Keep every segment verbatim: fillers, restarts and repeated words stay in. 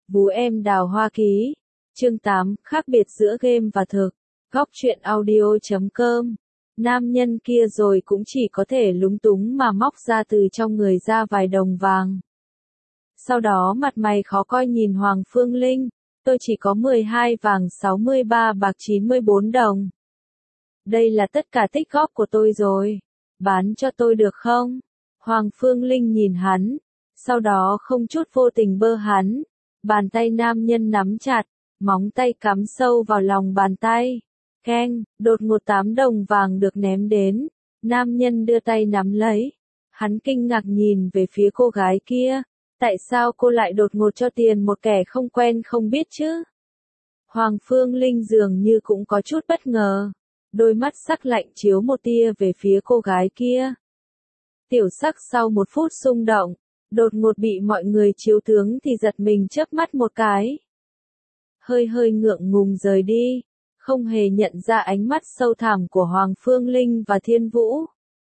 Vú em đào hoa ký. Chương tám, khác biệt giữa game và thực. Góc truyện audio chấm com. Nam nhân kia rồi cũng chỉ có thể lúng túng mà móc ra từ trong người ra vài đồng vàng. Sau đó mặt mày khó coi nhìn Hoàng Phương Linh, tôi chỉ có mười hai vàng sáu mươi ba bạc chín mươi bốn đồng. Đây là tất cả tích góp của tôi rồi, bán cho tôi được không? Hoàng Phương Linh nhìn hắn, sau đó không chút vô tình bơ hắn, bàn tay nam nhân nắm chặt, móng tay cắm sâu vào lòng bàn tay. Keng, đột ngột tám đồng vàng được ném đến, nam nhân đưa tay nắm lấy. Hắn kinh ngạc nhìn về phía cô gái kia, tại sao cô lại đột ngột cho tiền một kẻ không quen không biết chứ? Hoàng Phương Linh dường như cũng có chút bất ngờ, đôi mắt sắc lạnh chiếu một tia về phía cô gái kia. Tiểu Sắc sau một phút xung động, đột ngột bị mọi người chiếu tướng thì giật mình chớp mắt một cái. Hơi hơi ngượng ngùng rời đi, không hề nhận ra ánh mắt sâu thẳm của Hoàng Phương Linh và Thiên Vũ.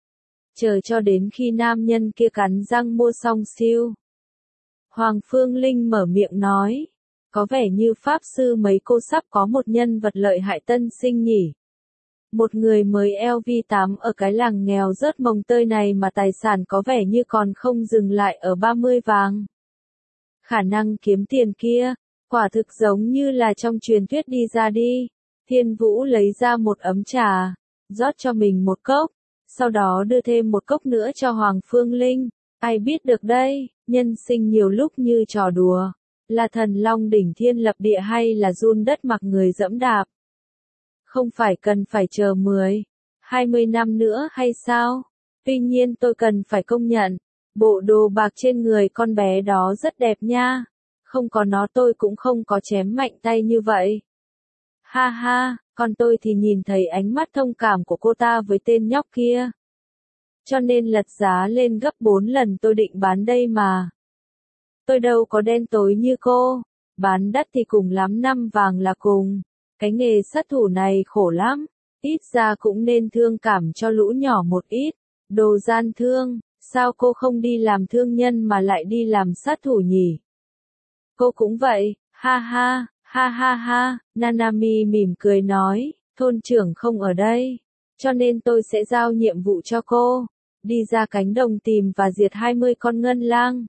Chờ cho đến khi nam nhân kia cắn răng mua xong siêu. Hoàng Phương Linh mở miệng nói, có vẻ như Pháp Sư mấy cô sắp có một nhân vật lợi hại tân sinh nhỉ. Một người mới L V tám ở cái làng nghèo rớt mồng tơi này mà tài sản có vẻ như còn không dừng lại ở ba mươi vàng. Khả năng kiếm tiền kia, quả thực giống như là trong truyền thuyết đi ra đi. Thiên Vũ lấy ra một ấm trà, rót cho mình một cốc, sau đó đưa thêm một cốc nữa cho Hoàng Phương Linh. Ai biết được đây, nhân sinh nhiều lúc như trò đùa, là thần long đỉnh thiên lập địa hay là giun đất mặc người dẫm đạp. Không phải cần phải chờ mười, hai mươi năm nữa hay sao? Tuy nhiên tôi cần phải công nhận, bộ đồ bạc trên người con bé đó rất đẹp nha. Không có nó tôi cũng không có chém mạnh tay như vậy. Ha ha, còn tôi thì nhìn thấy ánh mắt thông cảm của cô ta với tên nhóc kia. Cho nên lật giá lên gấp bốn lần tôi định bán đây mà. Tôi đâu có đen tối như cô, bán đắt thì cùng lắm năm vàng là cùng. Cái nghề sát thủ này khổ lắm, ít ra cũng nên thương cảm cho lũ nhỏ một ít. Đồ gian thương, sao cô không đi làm thương nhân mà lại đi làm sát thủ nhỉ? Cô cũng vậy, ha ha, ha ha ha, Nanami mỉm cười nói, thôn trưởng không ở đây, cho nên tôi sẽ giao nhiệm vụ cho cô, đi ra cánh đồng tìm và diệt hai mươi con ngân lang.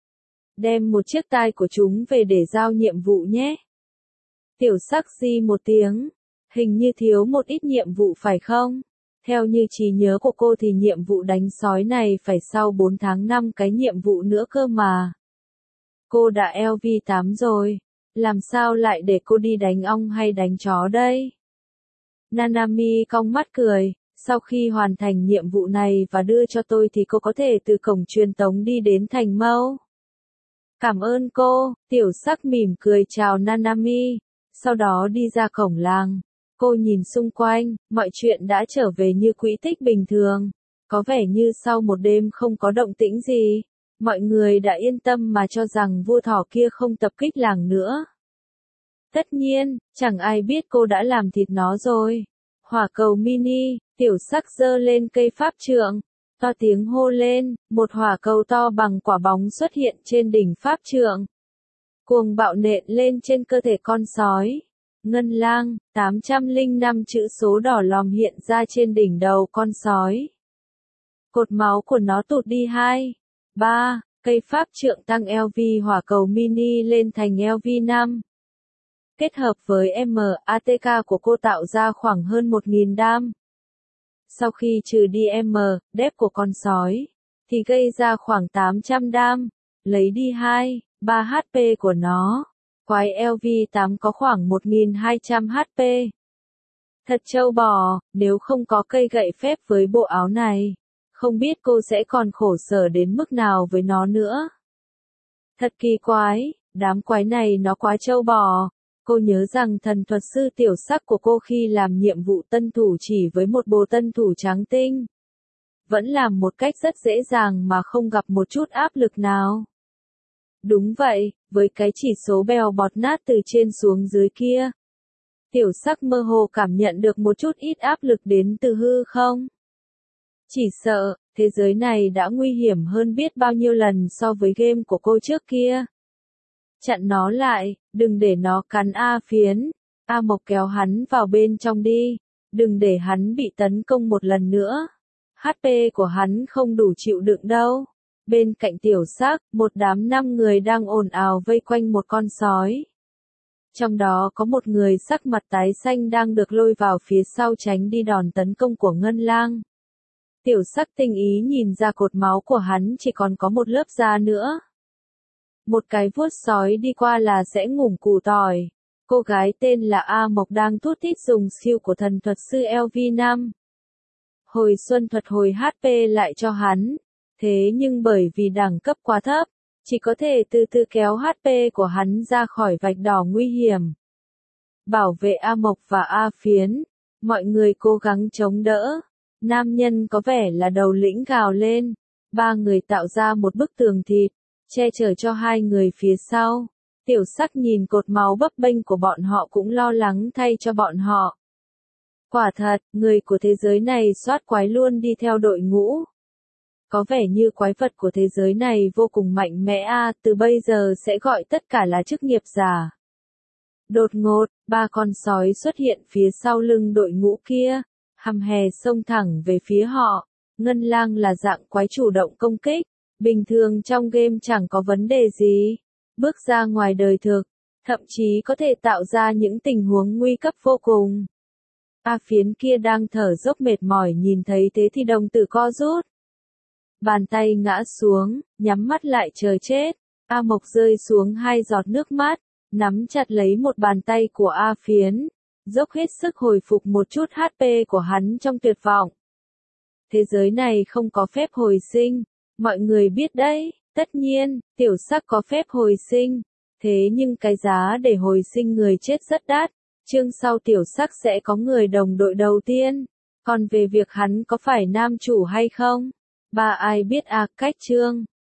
Đem một chiếc tai của chúng về để giao nhiệm vụ nhé. Tiểu Sắc di một tiếng, hình như thiếu một ít nhiệm vụ phải không? Theo như trí nhớ của cô thì nhiệm vụ đánh sói này phải sau bốn tháng năm cái nhiệm vụ nữa cơ mà. Cô đã L V tám rồi, làm sao lại để cô đi đánh ong hay đánh chó đây? Nanami cong mắt cười, sau khi hoàn thành nhiệm vụ này và đưa cho tôi thì cô có thể từ cổng truyền tống đi đến thành Mâu. Cảm ơn cô, Tiểu Sắc mỉm cười chào Nanami, sau đó đi ra cổng làng. Cô nhìn xung quanh, mọi chuyện đã trở về như quỹ tích bình thường. Có vẻ như sau một đêm không có động tĩnh gì, mọi người đã yên tâm mà cho rằng vua thỏ kia không tập kích làng nữa. Tất nhiên, chẳng ai biết cô đã làm thịt nó rồi. Hỏa cầu mini, Tiểu Sắc giơ lên cây pháp trượng, to tiếng hô lên, một hỏa cầu to bằng quả bóng xuất hiện trên đỉnh pháp trượng. Cuồng bạo nện lên trên cơ thể con sói. Ngân lang, tám trăm lẻ năm chữ số đỏ lòm hiện ra trên đỉnh đầu con sói. Cột máu của nó tụt đi hai, ba, cây pháp trượng tăng L V hỏa cầu mini lên thành L V năm. Kết hợp với M A T K của cô tạo ra khoảng hơn một nghìn đam. Sau khi trừ đi M, đép của con sói, thì gây ra khoảng tám trăm đam, lấy đi hai, ba H P của nó. Quái L V tám có khoảng một nghìn hai trăm H P. Thật trâu bò, nếu không có cây gậy phép với bộ áo này, không biết cô sẽ còn khổ sở đến mức nào với nó nữa. Thật kỳ quái, đám quái này nó quá trâu bò. Cô nhớ rằng thần thuật sư Tiểu Sắc của cô khi làm nhiệm vụ tân thủ chỉ với một bộ tân thủ trắng tinh. Vẫn làm một cách rất dễ dàng mà không gặp một chút áp lực nào. Đúng vậy, với cái chỉ số bèo bọt nát từ trên xuống dưới kia. Tiểu Sắc mơ hồ cảm nhận được một chút ít áp lực đến từ hư không. Chỉ sợ, thế giới này đã nguy hiểm hơn biết bao nhiêu lần so với game của cô trước kia. chặn nó lại, đừng để nó cắn A Phiến. A Mộc kéo hắn vào bên trong đi, đừng để hắn bị tấn công một lần nữa. hát pê của hắn không đủ chịu đựng đâu. Bên cạnh Tiểu Sắc, một đám năm người đang ồn ào vây quanh một con sói. Trong đó có một người sắc mặt tái xanh đang được lôi vào phía sau tránh đi đòn tấn công của Ngân Lang. Tiểu Sắc tinh ý nhìn ra cột máu của hắn chỉ còn có một lớp da nữa. Một cái vuốt sói đi qua là sẽ ngủm củ tỏi. Cô gái tên là A Mộc đang thút thít dùng skill của thần thuật sư L V năm. Hồi xuân thuật hồi hát pê lại cho hắn. Thế nhưng bởi vì đẳng cấp quá thấp, chỉ có thể từ từ kéo hát pê của hắn ra khỏi vạch đỏ nguy hiểm. Bảo vệ A Mộc và A Phiến, mọi người cố gắng chống đỡ. Nam nhân có vẻ là đầu lĩnh gào lên. Ba người tạo ra một bức tường thịt, che chở cho hai người phía sau. Tiểu Sắc nhìn cột máu bấp bênh của bọn họ cũng lo lắng thay cho bọn họ. Quả thật, người của thế giới này soát quái luôn đi theo đội ngũ. Có vẻ như quái vật của thế giới này vô cùng mạnh mẽ a, à, từ bây giờ sẽ gọi tất cả là chức nghiệp giả. Đột ngột, ba con sói xuất hiện phía sau lưng đội ngũ kia, hăm hè xông thẳng về phía họ. Ngân Lang là dạng quái chủ động công kích, bình thường trong game chẳng có vấn đề gì. Bước ra ngoài đời thực, thậm chí có thể tạo ra những tình huống nguy cấp vô cùng. A Phiến kia đang thở dốc mệt mỏi nhìn thấy thế thì đồng tử co rút. Bàn tay ngã xuống, nhắm mắt lại chờ chết. A Mộc rơi xuống hai giọt nước mắt, nắm chặt lấy một bàn tay của A Phiến, dốc hết sức hồi phục một chút hát pê của hắn trong tuyệt vọng. Thế giới này không có phép hồi sinh, mọi người biết đấy, tất nhiên, Tiểu Sắc có phép hồi sinh, thế nhưng cái giá để hồi sinh người chết rất đắt. Chương sau Tiểu Sắc sẽ có người đồng đội đầu tiên, còn về việc hắn có phải nam chủ hay không, ba ai biết à, cách chương.